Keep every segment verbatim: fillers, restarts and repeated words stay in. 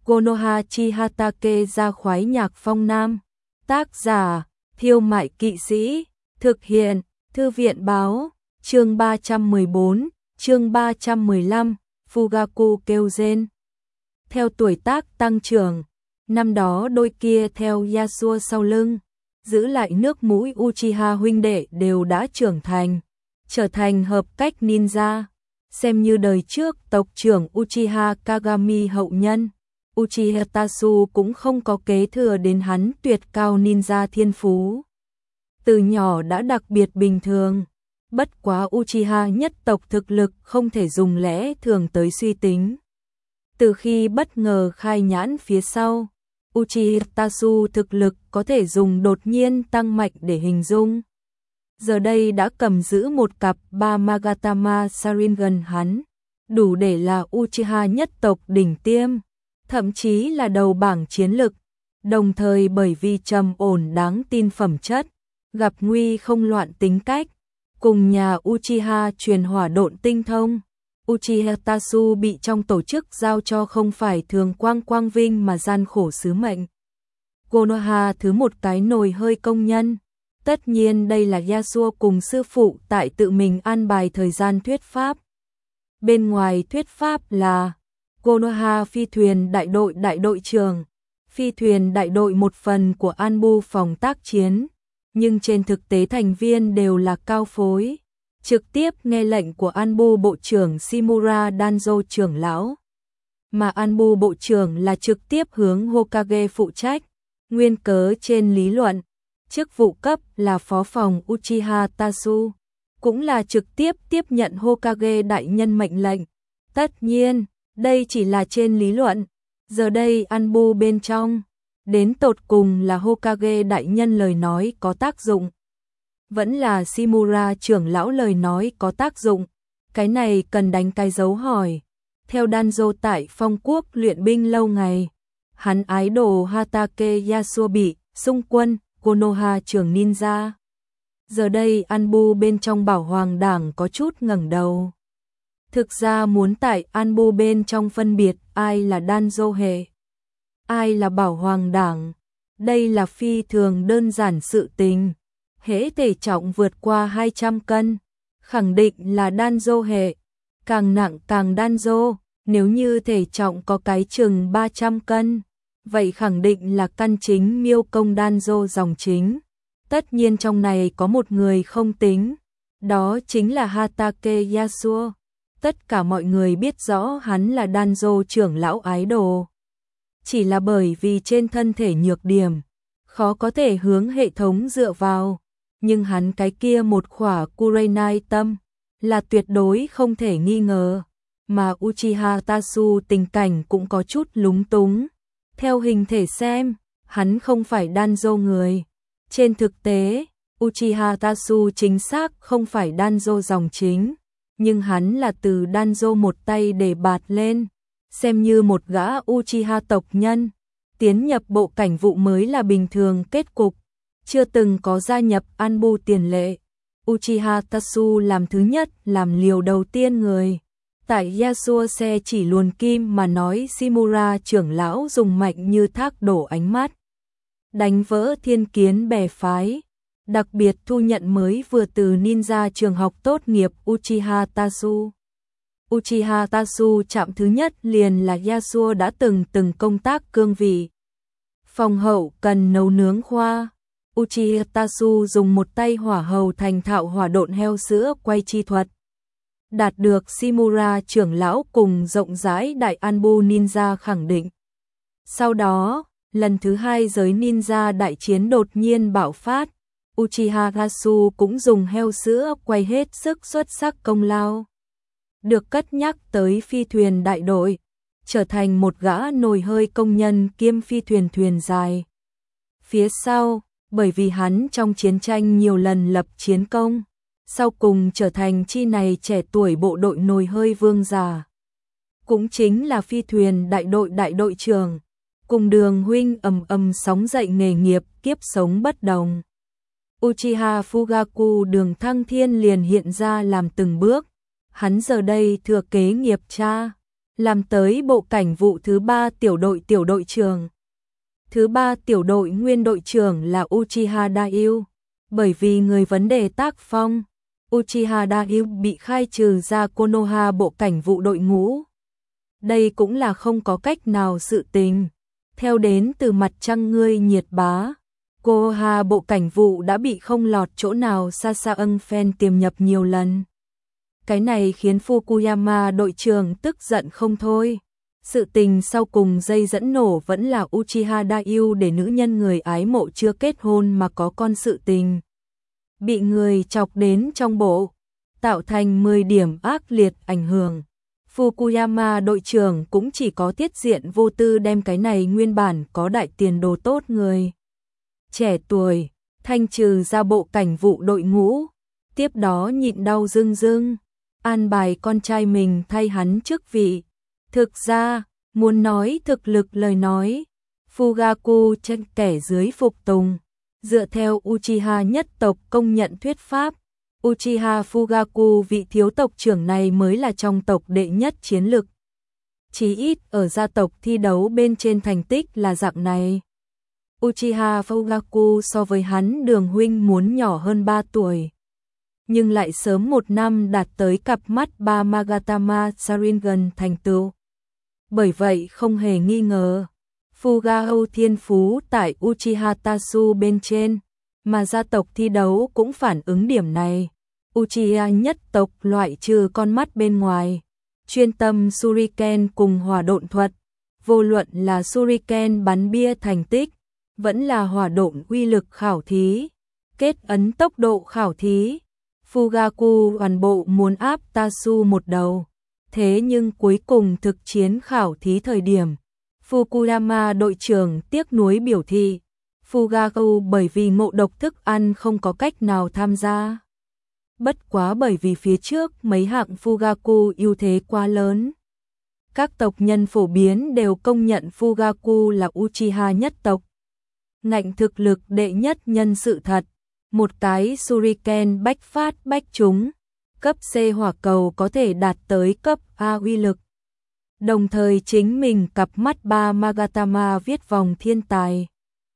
Konoha Chihatake ra khoái nhạc phong nam. Tác giả, Thiêu Mại Kỵ Sĩ. Thực hiện, Thư viện báo. Chương ba trăm mười bốn, chương ba trăm mười lăm, Fugaku Kyogen. Theo tuổi tác tăng trưởng, năm đó đôi kia theo Yasuo sau lưng, giữ lại nước mũi Uchiha huynh đệ đều đã trưởng thành, trở thành hợp cách ninja, xem như đời trước tộc trưởng Uchiha Kagami hậu nhân. Uchiha Tasu cũng không có kế thừa đến hắn tuyệt cao ninja thiên phú. Từ nhỏ đã đặc biệt bình thường, bất quá Uchiha nhất tộc thực lực không thể dùng lẽ thường tới suy tính. Từ khi bất ngờ khai nhãn phía sau, Uchiha Tasu thực lực có thể dùng đột nhiên tăng mạnh để hình dung. Giờ đây đã cầm giữ một cặp ba Magatama Sharingan hắn, đủ để là Uchiha nhất tộc đỉnh tiêm, thậm chí là đầu bảng chiến lực, đồng thời bởi vì trầm ổn đáng tin phẩm chất, gặp nguy không loạn tính cách, cùng nhà Uchiha truyền hỏa độn tinh thông. Uchiha Tasu bị trong tổ chức giao cho không phải thường quang quang vinh mà gian khổ sứ mệnh. Konoha thứ một cái nồi hơi công nhân. Tất nhiên đây là Yasuo cùng sư phụ tại tự mình an bài thời gian thuyết pháp. Bên ngoài thuyết pháp là Konoha phi thuyền đại đội đại đội trưởng, phi thuyền đại đội một phần của Anbu phòng tác chiến, nhưng trên thực tế thành viên đều là cao phối, trực tiếp nghe lệnh của Anbu bộ trưởng Shimura Danzo trưởng lão. Mà Anbu bộ trưởng là trực tiếp hướng Hokage phụ trách, nguyên cớ trên lý luận, chức vụ cấp là phó phòng Uchiha Tasu, cũng là trực tiếp tiếp nhận Hokage đại nhân mệnh lệnh. Tất nhiên, đây chỉ là trên lý luận, giờ đây Anbu bên trong, đến tột cùng là Hokage đại nhân lời nói có tác dụng, vẫn là Shimura trưởng lão lời nói có tác dụng, cái này cần đánh cái dấu hỏi. Theo Danzo tại Phong Quốc luyện binh lâu ngày, hắn ái đồ Hatake Yasuo bị xung quân Konoha trưởng ninja. Giờ đây Anbu bên trong bảo hoàng đảng có chút ngẩng đầu. Thực ra muốn tại Anbu bên trong phân biệt ai là Danzo hệ, ai là bảo hoàng đảng, đây là phi thường đơn giản sự tình. Hễ thể trọng vượt qua hai trăm cân, khẳng định là Danzo hệ, càng nặng càng Danzo, nếu như thể trọng có cái chừng ba trăm cân, vậy khẳng định là căn chính miêu công Danzo dòng chính. Tất nhiên trong này có một người không tính, đó chính là Hatake Yasuo. Tất cả mọi người biết rõ hắn là Danzo trưởng lão ái đồ. Chỉ là bởi vì trên thân thể nhược điểm, khó có thể hướng hệ thống dựa vào, nhưng hắn cái kia một khỏa Kurenai tâm là tuyệt đối không thể nghi ngờ. Mà Uchiha Tasu tình cảnh cũng có chút lúng túng. Theo hình thể xem, hắn không phải Danzo người. Trên thực tế, Uchiha Tasu chính xác không phải Danzo dòng chính, nhưng hắn là từ Danzo một tay để bạt lên, xem như một gã Uchiha tộc nhân, tiến nhập bộ cảnh vụ mới là bình thường kết cục, chưa từng có gia nhập Anbu tiền lệ. Uchiha Tasu làm thứ nhất làm liều đầu tiên người. Tại Yasuo xe chỉ luồn kim mà nói Shimura trưởng lão dùng mạnh như thác đổ ánh mắt, đánh vỡ thiên kiến bè phái, đặc biệt thu nhận mới vừa từ ninja trường học tốt nghiệp Uchiha Tasu. Uchiha Tasu chạm thứ nhất liền là Yasuo đã từng từng công tác cương vị. Phòng hậu cần nấu nướng khoa. Uchiha Tasu dùng một tay hỏa hầu thành thạo hỏa độn heo sữa quay chi thuật, đạt được Shimura trưởng lão cùng rộng rãi đại Anbu ninja khẳng định. Sau đó, lần thứ hai giới ninja đại chiến đột nhiên bạo phát, Uchiha Tasu cũng dùng heo sữa quay hết sức xuất sắc công lao. Được cất nhắc tới phi thuyền đại đội, trở thành một gã nồi hơi công nhân kiêm phi thuyền thuyền dài. Phía sau, bởi vì hắn trong chiến tranh nhiều lần lập chiến công, sau cùng trở thành chi này trẻ tuổi bộ đội nồi hơi vương giả. Cũng chính là phi thuyền đại đội đại đội trưởng, cùng Đường huynh ầm ầm sóng dậy nghề nghiệp kiếp sống bất đồng. Uchiha Fugaku Đường Thăng Thiên liền hiện ra làm từng bước, hắn giờ đây thừa kế nghiệp cha, làm tới bộ cảnh vụ thứ ba tiểu đội tiểu đội trưởng. Thứ ba tiểu đội nguyên đội trưởng là Uchiha Daioh. Bởi vì người vấn đề tác phong, Uchiha Daioh bị khai trừ ra Konoha bộ cảnh vụ đội ngũ. Đây cũng là không có cách nào sự tình. Theo đến từ mặt trăng ngươi nhiệt bá, Konoha bộ cảnh vụ đã bị không lọt chỗ nào Sasang fan tiềm nhập nhiều lần. Cái này khiến Fukuyama đội trưởng tức giận không thôi. Sự tình sau cùng dây dẫn nổ vẫn là Uchiha Daioh để nữ nhân người ái mộ chưa kết hôn mà có con sự tình. Bị người chọc đến trong bộ, tạo thành mười điểm ác liệt ảnh hưởng. Fukuyama đội trưởng cũng chỉ có tiết diện vô tư đem cái này nguyên bản có đại tiền đồ tốt người trẻ tuổi, thanh trừ ra bộ cảnh vụ đội ngũ. Tiếp đó nhịn đau dưng dưng, an bài con trai mình thay hắn chức vị. Thực ra, muốn nói thực lực lời nói, Fugaku chân kẻ dưới phục tùng. Dựa theo Uchiha nhất tộc công nhận thuyết pháp, Uchiha Fugaku vị thiếu tộc trưởng này mới là trong tộc đệ nhất chiến lực. Chí ít ở gia tộc thi đấu bên trên thành tích là dạng này. Uchiha Fugaku so với hắn Đường huynh muốn nhỏ hơn ba tuổi, nhưng lại sớm một năm đạt tới cặp mắt ba Magatama Sharingan thành tựu. Bởi vậy không hề nghi ngờ, Fugaku thiên phú tại Uchiha Tatsu bên trên, mà gia tộc thi đấu cũng phản ứng điểm này. Uchiha nhất tộc loại trừ con mắt bên ngoài, chuyên tâm Shuriken cùng hỏa độn thuật, vô luận là Shuriken bắn bia thành tích, vẫn là hỏa độn uy lực khảo thí, kết ấn tốc độ khảo thí. Fugaku toàn bộ muốn áp Tatsu một đầu, thế nhưng cuối cùng thực chiến khảo thí thời điểm, Fukuyama đội trưởng tiếc nuối biểu thị, Fugaku bởi vì ngộ độc thức ăn không có cách nào tham gia. Bất quá bởi vì phía trước mấy hạng Fugaku ưu thế quá lớn. Các tộc nhân phổ biến đều công nhận Fugaku là Uchiha nhất tộc. Ngạnh thực lực đệ nhất nhân sự thật, một cái Shuriken bách phát bách trúng, cấp C hỏa cầu có thể đạt tới cấp A uy lực. Đồng thời chính mình cặp mắt ba Magatama viết vòng thiên tài.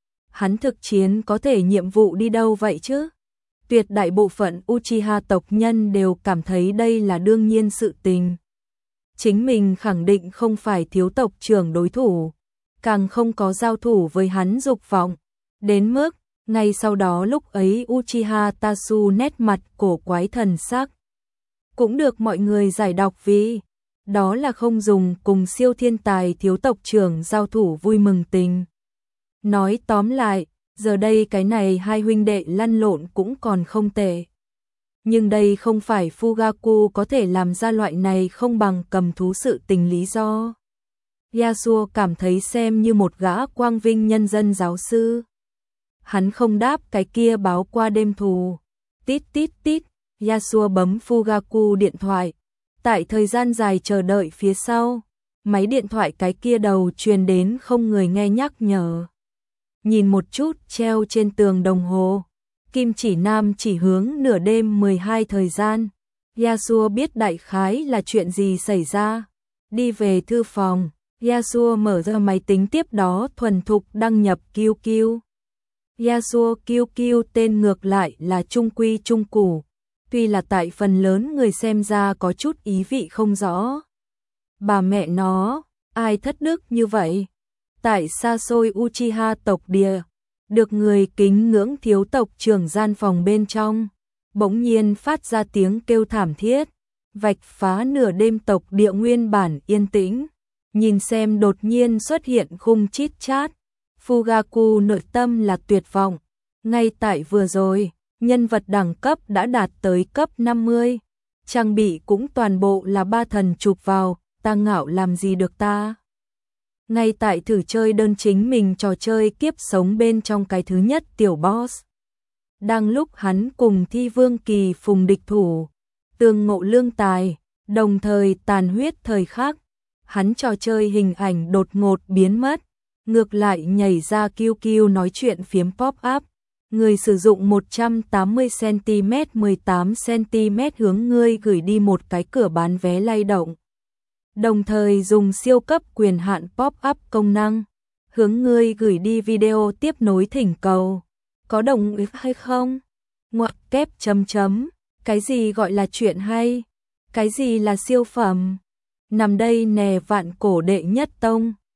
Hắn thực chiến có thể nhiệm vụ đi đâu vậy chứ? Tuyệt đại bộ phận Uchiha tộc nhân đều cảm thấy đây là đương nhiên sự tình. Chính mình khẳng định không phải thiếu tộc trưởng đối thủ, càng không có giao thủ với hắn dục vọng. Đến mức, ngay sau đó lúc ấy Uchiha Tatsu nét mặt cổ quái thần sắc. Cũng được mọi người giải đọc vì, đó là không dùng cùng siêu thiên tài thiếu tộc trưởng giao thủ vui mừng tình. Nói tóm lại, giờ đây cái này hai huynh đệ lăn lộn cũng còn không tệ. Nhưng đây không phải Fugaku có thể làm ra loại này không bằng cầm thú sự tình lý do. Yasuo cảm thấy xem như một gã quang vinh nhân dân giáo sư. Hắn không đáp cái kia báo qua đêm thù. Tít tít tít, Yasuo bấm Fugaku điện thoại. Tại thời gian dài chờ đợi phía sau, máy điện thoại cái kia đầu truyền đến không người nghe nhắc nhở. Nhìn một chút treo trên tường đồng hồ, kim chỉ nam chỉ hướng nửa đêm mười hai thời gian. Yasuo biết đại khái là chuyện gì xảy ra. Đi về thư phòng, Yasuo mở ra máy tính tiếp đó thuần thục đăng nhập Q Q. Yasuo Q Q tên ngược lại là trung quy trung củ, tuy là tại phần lớn người xem ra có chút ý vị không rõ. Bà mẹ nó, ai thất đức như vậy? Tại xa xôi Uchiha tộc địa, được người kính ngưỡng thiếu tộc trưởng gian phòng bên trong, bỗng nhiên phát ra tiếng kêu thảm thiết, vạch phá nửa đêm tộc địa nguyên bản yên tĩnh. Nhìn xem đột nhiên xuất hiện khung chít chát, Fugaku nội tâm là tuyệt vọng. Ngay tại vừa rồi, nhân vật đẳng cấp đã đạt tới cấp năm mươi, trang bị cũng toàn bộ là ba thần chụp vào, ta ngạo làm gì được ta. Ngay tại thử chơi đơn chính mình trò chơi kiếp sống bên trong cái thứ nhất tiểu boss. Đang lúc hắn cùng Thi Vương Kỳ phùng địch thủ, tương ngộ lương tài, đồng thời tàn huyết thời khắc, hắn trò chơi hình ảnh đột ngột biến mất, ngược lại nhảy ra Q Q nói chuyện phiếm pop-up. Người sử dụng một trăm tám mươi xăng-ti-mét mười tám xăng-ti-mét hướng ngươi gửi đi một cái cửa bán vé lay động. đồng thời dùng siêu cấp quyền hạn pop-up công năng, hướng ngươi gửi đi video tiếp nối thỉnh cầu. Có đồng ý hay không? Ngoặc kép chấm chấm, cái gì gọi là chuyện hay? Cái gì là siêu phẩm? Nằm đây nè vạn cổ đệ nhất tông.